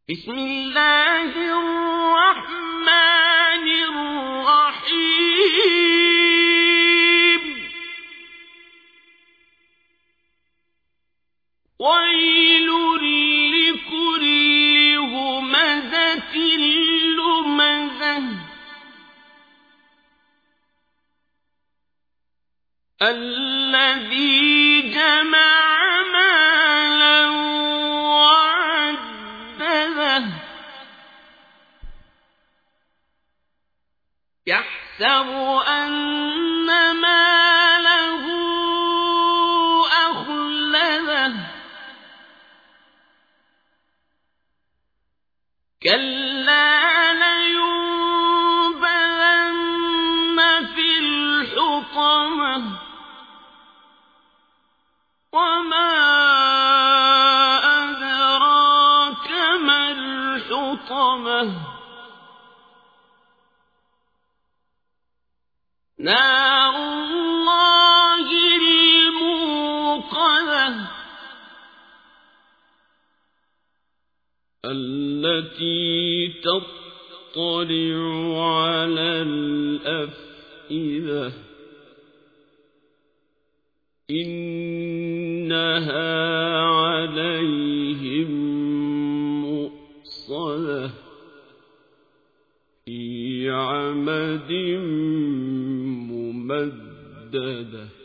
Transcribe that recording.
بسم الله الرحمن الرحيم ويل لكل همزة لمزة الذي جمع مالا وعدده يحسب أن ماله أخلده كلا لينبذن في الحطمة وما أدراك ما الحطمة نار الله الموقدة التي تطلع على الأفئدة إنها عليهم مؤصدة في عمد ممددة